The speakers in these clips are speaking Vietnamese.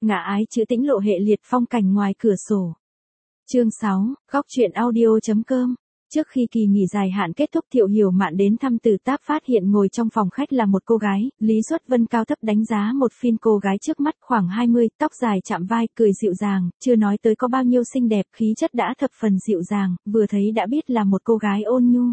ngã ái trữ tĩnh lộ hệ liệt phong cảnh ngoài cửa sổ. Chương 6, góc truyện audio.com. Trước khi kỳ nghỉ dài hạn kết thúc, Thiệu Hiểu Mạn đến thăm Từ Táp, phát hiện ngồi trong phòng khách là một cô gái. Lý Xuất Vân cao thấp đánh giá một phiên cô gái trước mắt, khoảng 20, tóc dài chạm vai, cười dịu dàng, chưa nói tới có bao nhiêu xinh đẹp, khí chất đã thập phần dịu dàng, vừa thấy đã biết là một cô gái ôn nhu.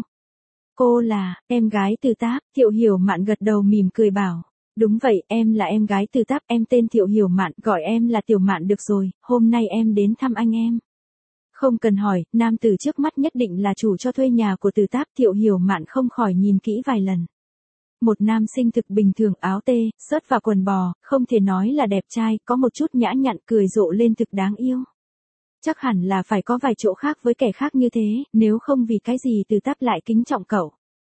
Cô là em gái Từ Táp. Thiệu Hiểu Mạn gật đầu mỉm cười bảo. Đúng vậy, em là em gái Từ Táp, em tên Thiệu Hiểu Mạn, gọi em là Tiểu Mạn được rồi, hôm nay em đến thăm anh em. Không cần hỏi, nam tử trước mắt nhất định là chủ cho thuê nhà của Từ Táp. Thiệu Hiểu Mạn không khỏi nhìn kỹ vài lần. Một nam sinh thực bình thường, áo tê, sớt và quần bò, không thể nói là đẹp trai, có một chút nhã nhặn, cười rộ lên thực đáng yêu. Chắc hẳn là phải có vài chỗ khác với kẻ khác như thế, nếu không vì cái gì Từ Táp lại kính trọng cậu.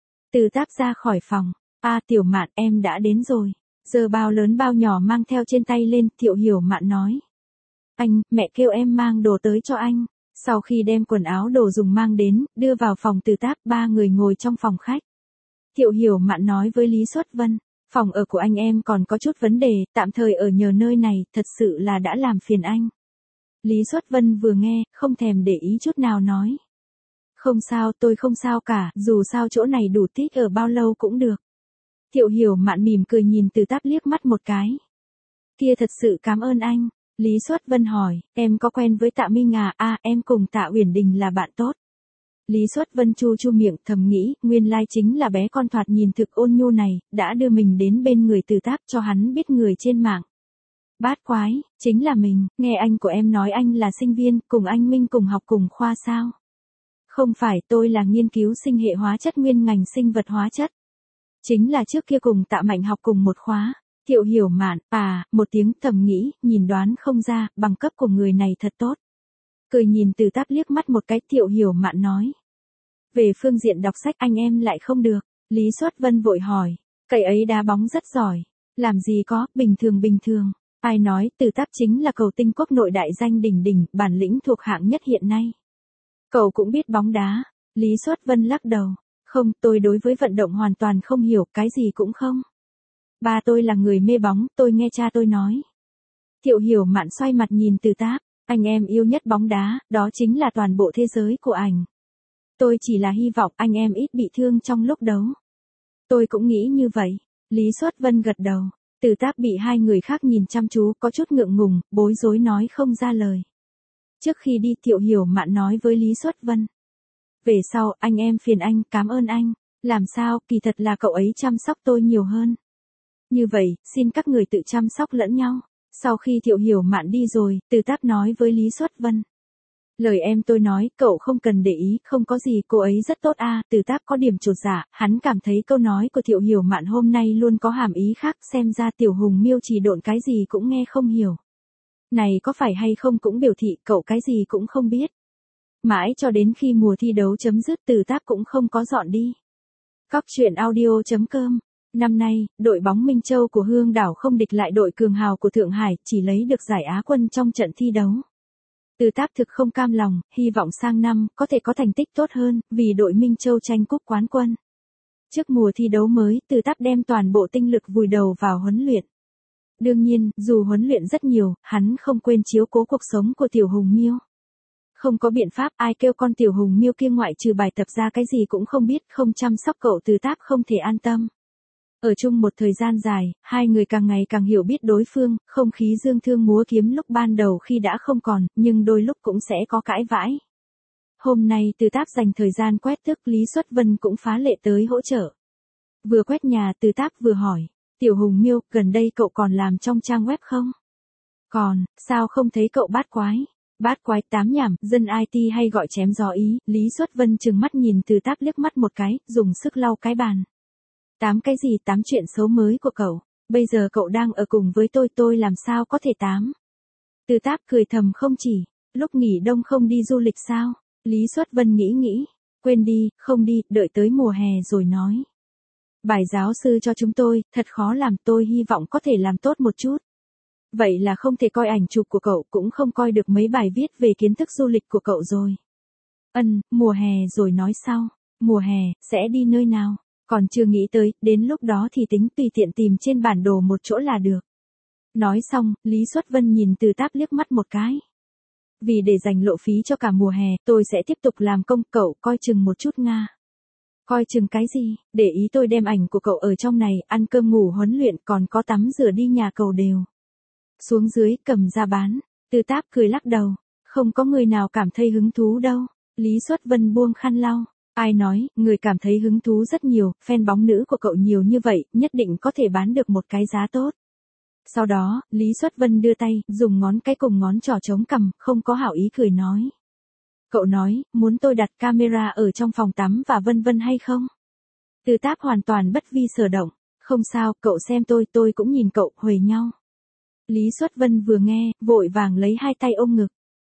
Từ Táp ra khỏi phòng. Tiểu Mạn, em đã đến rồi. Giờ bao lớn bao nhỏ mang theo trên tay lên, Thiệu Hiểu Mạn nói. Anh, mẹ kêu em mang đồ tới cho anh. Sau khi đem quần áo đồ dùng mang đến, đưa vào phòng Từ Táp, ba người ngồi trong phòng khách. Thiệu Hiểu Mạn nói với Lý Xuất Vân, phòng ở của anh em còn có chút vấn đề, tạm thời ở nhờ nơi này, thật sự là đã làm phiền anh. Lý Xuất Vân vừa nghe, không thèm để ý chút nào nói. Không sao, tôi không sao cả, dù sao chỗ này đủ thích ở bao lâu cũng được. Thiệu Hiểu Mạn mỉm cười nhìn Từ Táp liếc mắt một cái. Kia thật sự cảm ơn anh. Lý Xuất Vân hỏi, em có quen với Tạ Minh à? Em cùng Tạ Uyển Đình là bạn tốt. Lý Xuất Vân chu miệng thầm nghĩ, nguyên lai chính là bé con thoạt nhìn thực ôn nhu này, đã đưa mình đến bên người Từ Táp cho hắn biết người trên mạng. Bát quái, chính là mình, nghe anh của em nói anh là sinh viên, cùng anh Minh cùng học cùng khoa sao? Không phải, tôi là nghiên cứu sinh hệ hóa chất nguyên ngành sinh vật hóa chất. Chính là trước kia cùng Tạ Mạnh học cùng một khóa. Thiệu Hiểu Mạn, một tiếng thầm nghĩ, nhìn đoán không ra, bằng cấp của người này thật tốt. Cười nhìn Từ Táp liếc mắt một cái, Thiệu Hiểu Mạn nói. Về phương diện đọc sách anh em lại không được. Lý Xuất Vân vội hỏi, cậu ấy đá bóng rất giỏi. Làm gì có, bình thường. Ai nói, Từ Táp chính là cầu tinh quốc nội đại danh đỉnh đỉnh, bản lĩnh thuộc hạng nhất hiện nay. Cậu cũng biết bóng đá. Lý Xuất Vân lắc đầu. Không, tôi đối với vận động hoàn toàn không hiểu, cái gì cũng không. Ba tôi là người mê bóng, tôi nghe cha tôi nói. Thiệu Hiểu Mạn xoay mặt nhìn Từ Táp, anh em yêu nhất bóng đá, đó chính là toàn bộ thế giới của ảnh. Tôi chỉ là hy vọng anh em ít bị thương trong lúc đấu. Tôi cũng nghĩ như vậy. Lý Xuất Vân gật đầu. Từ Táp bị hai người khác nhìn chăm chú, có chút ngượng ngùng, bối rối nói không ra lời. Trước khi đi, Thiệu Hiểu Mạn nói với Lý Xuất Vân. Về sau, anh em phiền anh, cảm ơn anh. Làm sao, kỳ thật là cậu ấy chăm sóc tôi nhiều hơn. Như vậy, xin các người tự chăm sóc lẫn nhau. Sau khi Thiệu Hiểu Mạn đi rồi, Từ Táp nói với Lý Xuất Vân. Lời em tôi nói, cậu không cần để ý, không có gì, cô ấy rất tốt Từ Táp có điểm chột dạ, hắn cảm thấy câu nói của Thiệu Hiểu Mạn hôm nay luôn có hàm ý khác, xem ra Tiểu Hùng Miêu chỉ độn cái gì cũng nghe không hiểu. Này có phải hay không cũng biểu thị cậu cái gì cũng không biết. Mãi cho đến khi mùa thi đấu chấm dứt, Từ Táp cũng không có dọn đi. Góc truyện audio.com. Năm nay, đội bóng Minh Châu của Hương Đảo không địch lại đội cường hào của Thượng Hải, chỉ lấy được giải Á quân trong trận thi đấu. Từ Táp thực không cam lòng, hy vọng sang năm có thể có thành tích tốt hơn, vì đội Minh Châu tranh cúp quán quân. Trước mùa thi đấu mới, Từ Táp đem toàn bộ tinh lực vùi đầu vào huấn luyện. Đương nhiên, dù huấn luyện rất nhiều, hắn không quên chiếu cố cuộc sống của Tiểu Hùng Miêu. Không có biện pháp, ai kêu con Tiểu Hùng Miêu kia ngoại trừ bài tập ra cái gì cũng không biết, không chăm sóc cậu Từ Táp không thể an tâm. Ở chung một thời gian dài, hai người càng ngày càng hiểu biết đối phương, không khí dương thương múa kiếm lúc ban đầu khi đã không còn, nhưng đôi lúc cũng sẽ có cãi vãi. Hôm nay Từ Táp dành thời gian quét tước, Lý Xuất Vân cũng phá lệ tới hỗ trợ. Vừa quét nhà, Từ Táp vừa hỏi, Tiểu Hùng Miêu, gần đây cậu còn làm trong trang web không? Còn, sao không thấy cậu bát quái? Bát quái tám nhảm, dân IT hay gọi chém gió ý, Lý Xuất Vân trừng mắt nhìn Từ Táp liếc mắt một cái, dùng sức lau cái bàn. Tám cái gì, tám chuyện xấu mới của cậu, bây giờ cậu đang ở cùng với tôi làm sao có thể tám. Từ Táp cười thầm không chỉ, lúc nghỉ đông không đi du lịch sao? Lý Xuất Vân nghĩ, quên đi, không đi, đợi tới mùa hè rồi nói. Bài giáo sư cho chúng tôi, thật khó làm, tôi hy vọng có thể làm tốt một chút. Vậy là không thể coi ảnh chụp của cậu, cũng không coi được mấy bài viết về kiến thức du lịch của cậu rồi. Mùa hè rồi nói sau, mùa hè, sẽ đi nơi nào? Còn chưa nghĩ tới, đến lúc đó thì tính tùy tiện tìm trên bản đồ một chỗ là được. Nói xong, Lý Xuất Vân nhìn Từ Táp liếc mắt một cái. Vì để dành lộ phí cho cả mùa hè, tôi sẽ tiếp tục làm công, cậu coi chừng một chút Nga. Coi chừng cái gì, để ý tôi đem ảnh của cậu ở trong này, ăn cơm ngủ huấn luyện còn có tắm rửa đi nhà cầu đều. Xuống dưới cầm ra bán, Từ Táp cười lắc đầu, không có người nào cảm thấy hứng thú đâu. Lý Xuất Vân buông khăn lau, ai nói, người cảm thấy hứng thú rất nhiều, fan bóng nữ của cậu nhiều như vậy, nhất định có thể bán được một cái giá tốt. Sau đó, Lý Xuất Vân đưa tay, dùng ngón cái cùng ngón trỏ chống cằm, không có hảo ý cười nói. Cậu nói, muốn tôi đặt camera ở trong phòng tắm và vân vân hay không? Từ Táp hoàn toàn bất vi sở động, không sao, cậu xem tôi cũng nhìn cậu, huề nhau. Lý Xuất Vân vừa nghe, vội vàng lấy hai tay ôm ngực.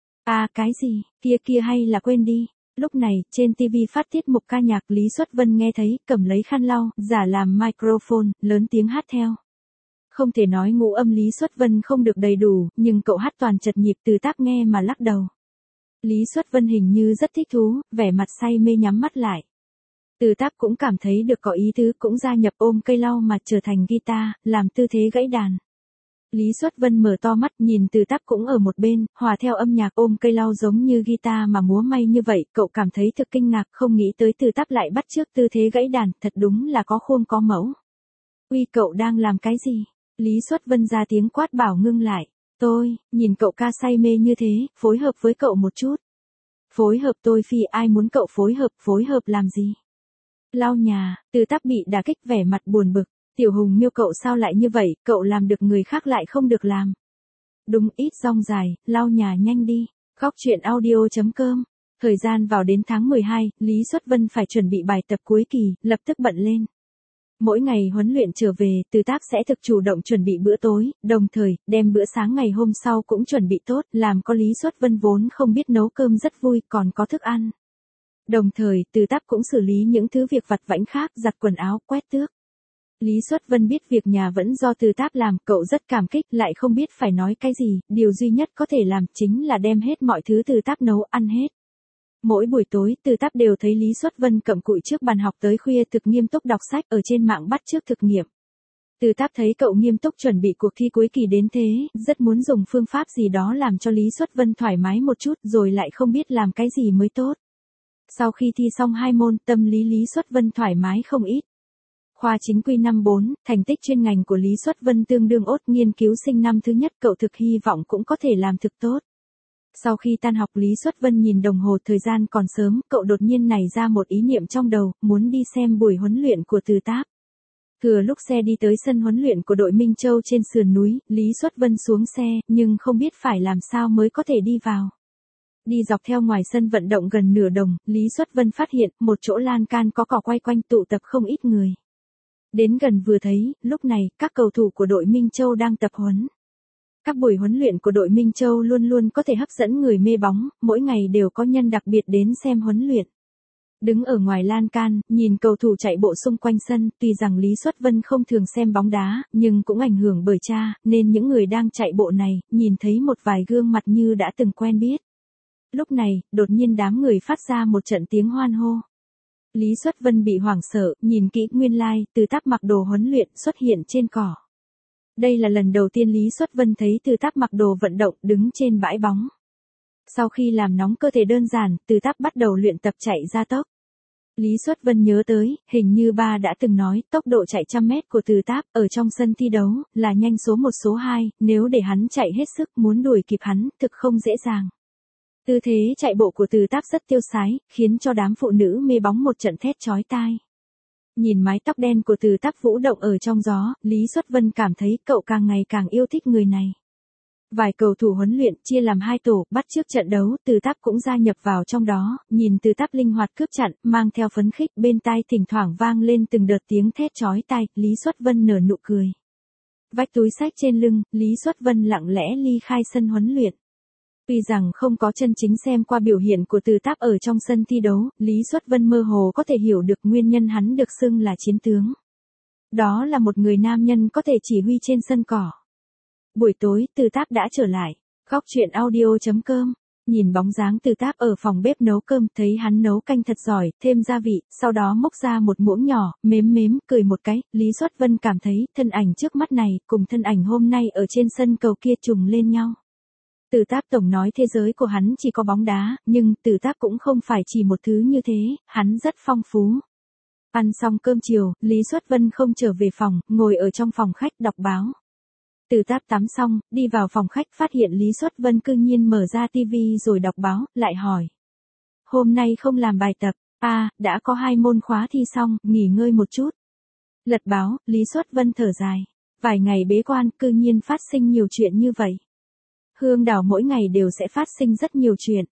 À cái gì, kia hay là quên đi. Lúc này, trên TV phát tiết mục ca nhạc Lý Xuất Vân nghe thấy, cầm lấy khăn lau, giả làm microphone, lớn tiếng hát theo. Không thể nói ngũ âm Lý Xuất Vân không được đầy đủ, nhưng cậu hát toàn chật nhịp. Từ Táp nghe mà lắc đầu. Lý Xuất Vân hình như rất thích thú, vẻ mặt say mê nhắm mắt lại. Từ Táp cũng cảm thấy được có ý tứ, cũng gia nhập ôm cây lau mà trở thành guitar, làm tư thế gãy đàn. Lý Xuất Vân mở to mắt nhìn Từ Táp cũng ở một bên, hòa theo âm nhạc ôm cây lau giống như guitar mà múa may như vậy, cậu cảm thấy thực kinh ngạc, không nghĩ tới Từ Táp lại bắt chước tư thế gãy đàn, thật đúng là có khuôn có mẫu. Uy, cậu đang làm cái gì? Lý Xuất Vân ra tiếng quát bảo ngưng lại. Tôi, nhìn cậu ca say mê như thế, phối hợp với cậu một chút. Phối hợp tôi phi, ai muốn cậu phối hợp làm gì? Lau nhà, Từ Táp bị đả kích vẻ mặt buồn bực. Tiểu Hùng Miêu cậu sao lại như vậy, cậu làm được người khác lại không được làm. Đúng, ít rong dài, lau nhà nhanh đi. Góc truyện audio.com. Thời gian vào đến tháng 12, Lý Xuất Vân phải chuẩn bị bài tập cuối kỳ, lập tức bận lên. Mỗi ngày huấn luyện trở về, Từ Táp sẽ thực chủ động chuẩn bị bữa tối, đồng thời, đem bữa sáng ngày hôm sau cũng chuẩn bị tốt, làm có Lý Xuất Vân vốn không biết nấu cơm rất vui, còn có thức ăn. Đồng thời, Từ Táp cũng xử lý những thứ việc vặt vãnh khác, giặt quần áo, quét tước. Lý Xuất Vân biết việc nhà vẫn do Từ Táp làm, cậu rất cảm kích, lại không biết phải nói cái gì, điều duy nhất có thể làm chính là đem hết mọi thứ Từ Táp nấu ăn hết. Mỗi buổi tối, Từ Táp đều thấy Lý Xuất Vân cặm cụi trước bàn học tới khuya thực nghiêm túc đọc sách ở trên mạng bắt chước thực nghiệm. Từ Táp thấy cậu nghiêm túc chuẩn bị cuộc thi cuối kỳ đến thế, rất muốn dùng phương pháp gì đó làm cho Lý Xuất Vân thoải mái một chút rồi lại không biết làm cái gì mới tốt. Sau khi thi xong 2 môn, tâm lý Lý Xuất Vân thoải mái không ít. Khoa chính quy năm 4, thành tích chuyên ngành của Lý Xuất Vân tương đương ốt, nghiên cứu sinh năm thứ nhất cậu thực hy vọng cũng có thể làm thực tốt. Sau khi tan học Lý Xuất Vân nhìn đồng hồ thời gian còn sớm, cậu đột nhiên nảy ra một ý niệm trong đầu, muốn đi xem buổi huấn luyện của Từ Táp. Thừa lúc xe đi tới sân huấn luyện của đội Minh Châu trên sườn núi, Lý Xuất Vân xuống xe, nhưng không biết phải làm sao mới có thể đi vào. Đi dọc theo ngoài sân vận động gần nửa đồng, Lý Xuất Vân phát hiện một chỗ lan can có cỏ quay quanh tụ tập không ít người. Đến gần vừa thấy, lúc này, các cầu thủ của đội Minh Châu đang tập huấn. Các buổi huấn luyện của đội Minh Châu luôn luôn có thể hấp dẫn người mê bóng, mỗi ngày đều có nhân đặc biệt đến xem huấn luyện. Đứng ở ngoài lan can, nhìn cầu thủ chạy bộ xung quanh sân, tuy rằng Lý Xuất Vân không thường xem bóng đá, nhưng cũng ảnh hưởng bởi cha, nên những người đang chạy bộ này, nhìn thấy một vài gương mặt như đã từng quen biết. Lúc này, đột nhiên đám người phát ra một trận tiếng hoan hô. Lý Xuất Vân bị hoảng sợ, nhìn kỹ nguyên lai, Từ Táp mặc đồ huấn luyện xuất hiện trên cỏ. Đây là lần đầu tiên Lý Xuất Vân thấy Từ Táp mặc đồ vận động đứng trên bãi bóng. Sau khi làm nóng cơ thể đơn giản, Từ Táp bắt đầu luyện tập chạy gia tốc. Lý Xuất Vân nhớ tới, hình như ba đã từng nói, tốc độ chạy 100 mét của Từ Táp ở trong sân thi đấu là nhanh số 1 số 2, nếu để hắn chạy hết sức muốn đuổi kịp hắn, thực không dễ dàng. Tư thế chạy bộ của Từ Táp rất tiêu sái, khiến cho đám phụ nữ mê bóng một trận thét chói tai. Nhìn mái tóc đen của Từ Táp vũ động ở trong gió, Lý Xuất Vân cảm thấy cậu càng ngày càng yêu thích người này. Vài cầu thủ huấn luyện chia làm 2 tổ, bắt trước trận đấu, Từ Táp cũng gia nhập vào trong đó, nhìn Từ Táp linh hoạt cướp chặn, mang theo phấn khích, bên tai thỉnh thoảng vang lên từng đợt tiếng thét chói tai, Lý Xuất Vân nở nụ cười. Vách túi xách trên lưng, Lý Xuất Vân lặng lẽ ly khai sân huấn luyện. Tuy rằng không có chân chính xem qua biểu hiện của Từ Táp ở trong sân thi đấu, Lý Xuất Vân mơ hồ có thể hiểu được nguyên nhân hắn được xưng là chiến tướng. Đó là một người nam nhân có thể chỉ huy trên sân cỏ. Buổi tối, Từ Táp đã trở lại. Góc truyện audio.com Nhìn bóng dáng Từ Táp ở phòng bếp nấu cơm, thấy hắn nấu canh thật giỏi, thêm gia vị, sau đó múc ra một muỗng nhỏ, mếm mếm, cười một cái, Lý Xuất Vân cảm thấy, thân ảnh trước mắt này, cùng thân ảnh hôm nay ở trên sân cầu kia trùng lên nhau. Từ Táp tổng nói thế giới của hắn chỉ có bóng đá, nhưng Từ Táp cũng không phải chỉ một thứ như thế, hắn rất phong phú. Ăn xong cơm chiều, Lý Xuất Vân không trở về phòng, ngồi ở trong phòng khách đọc báo. Từ Táp tắm xong, đi vào phòng khách phát hiện Lý Xuất Vân cư nhiên mở ra tivi rồi đọc báo, lại hỏi. Hôm nay không làm bài tập, đã có 2 môn khóa thi xong, nghỉ ngơi một chút. Lật báo, Lý Xuất Vân thở dài. Vài ngày bế quan, cư nhiên phát sinh nhiều chuyện như vậy. Hương đảo mỗi ngày đều sẽ phát sinh rất nhiều chuyện.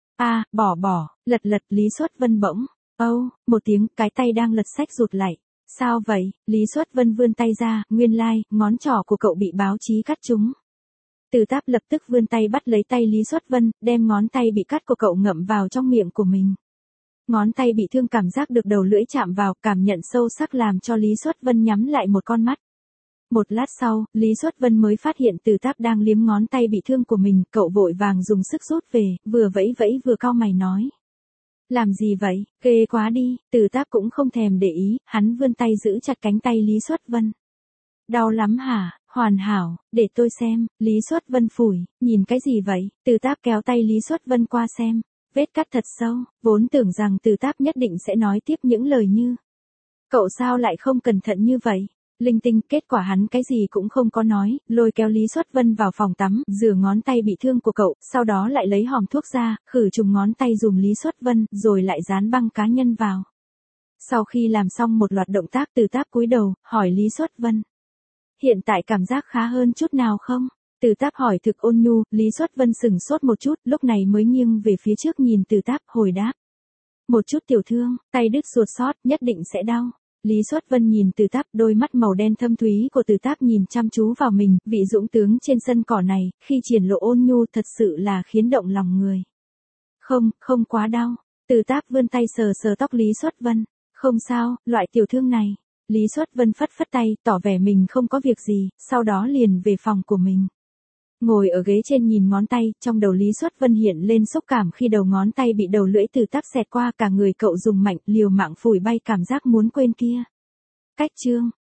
Bỏ, lật, Lý Xuất Vân bỗng. Một tiếng, cái tay đang lật sách rụt lại. Sao vậy? Lý Xuất Vân vươn tay ra, nguyên lai, ngón trỏ của cậu bị báo chí cắt trúng. Từ Táp lập tức vươn tay bắt lấy tay Lý Xuất Vân, đem ngón tay bị cắt của cậu ngậm vào trong miệng của mình. Ngón tay bị thương cảm giác được đầu lưỡi chạm vào, cảm nhận sâu sắc làm cho Lý Xuất Vân nhắm lại một con mắt. Một lát sau, Lý Xuất Vân mới phát hiện Từ Táp đang liếm ngón tay bị thương của mình, cậu vội vàng dùng sức rút về, vừa vẫy vẫy vừa cau mày nói. Làm gì vậy, ghê quá đi, Từ Táp cũng không thèm để ý, hắn vươn tay giữ chặt cánh tay Lý Xuất Vân. Đau lắm hả, hoàn hảo, để tôi xem, Lý Xuất Vân phủi, nhìn cái gì vậy, Từ Táp kéo tay Lý Xuất Vân qua xem, vết cắt thật sâu, vốn tưởng rằng Từ Táp nhất định sẽ nói tiếp những lời như. Cậu sao lại không cẩn thận như vậy? Linh tinh, kết quả hắn cái gì cũng không có nói, lôi kéo Lý Xuất Vân vào phòng tắm, rửa ngón tay bị thương của cậu, sau đó lại lấy hòm thuốc ra, khử trùng ngón tay dùm Lý Xuất Vân, rồi lại dán băng cá nhân vào. Sau khi làm xong một loạt động tác, Từ Táp cúi đầu, hỏi Lý Xuất Vân. Hiện tại cảm giác khá hơn chút nào không? Từ Táp hỏi thực ôn nhu, Lý Xuất Vân sửng sốt một chút, lúc này mới nghiêng về phía trước nhìn Từ Táp, hồi đáp. Một chút tiểu thương, tay đứt ruột sót, nhất định sẽ đau. Lý Xuất Vân nhìn Từ Táp, đôi mắt màu đen thâm thúy của Từ Táp nhìn chăm chú vào mình, vị dũng tướng trên sân cỏ này, khi triển lộ ôn nhu thật sự là khiến động lòng người. Không quá đau. Từ Táp vươn tay sờ sờ tóc Lý Xuất Vân. Không sao, loại tiểu thương này. Lý Xuất Vân phất phất tay, tỏ vẻ mình không có việc gì, sau đó liền về phòng của mình. Ngồi ở ghế trên nhìn ngón tay, trong đầu Lý Xuất Vân hiện lên xúc cảm khi đầu ngón tay bị đầu lưỡi Từ Táp xẹt qua, cả người cậu dùng mạnh, liều mạng phủi bay cảm giác muốn quên kia. Cách chương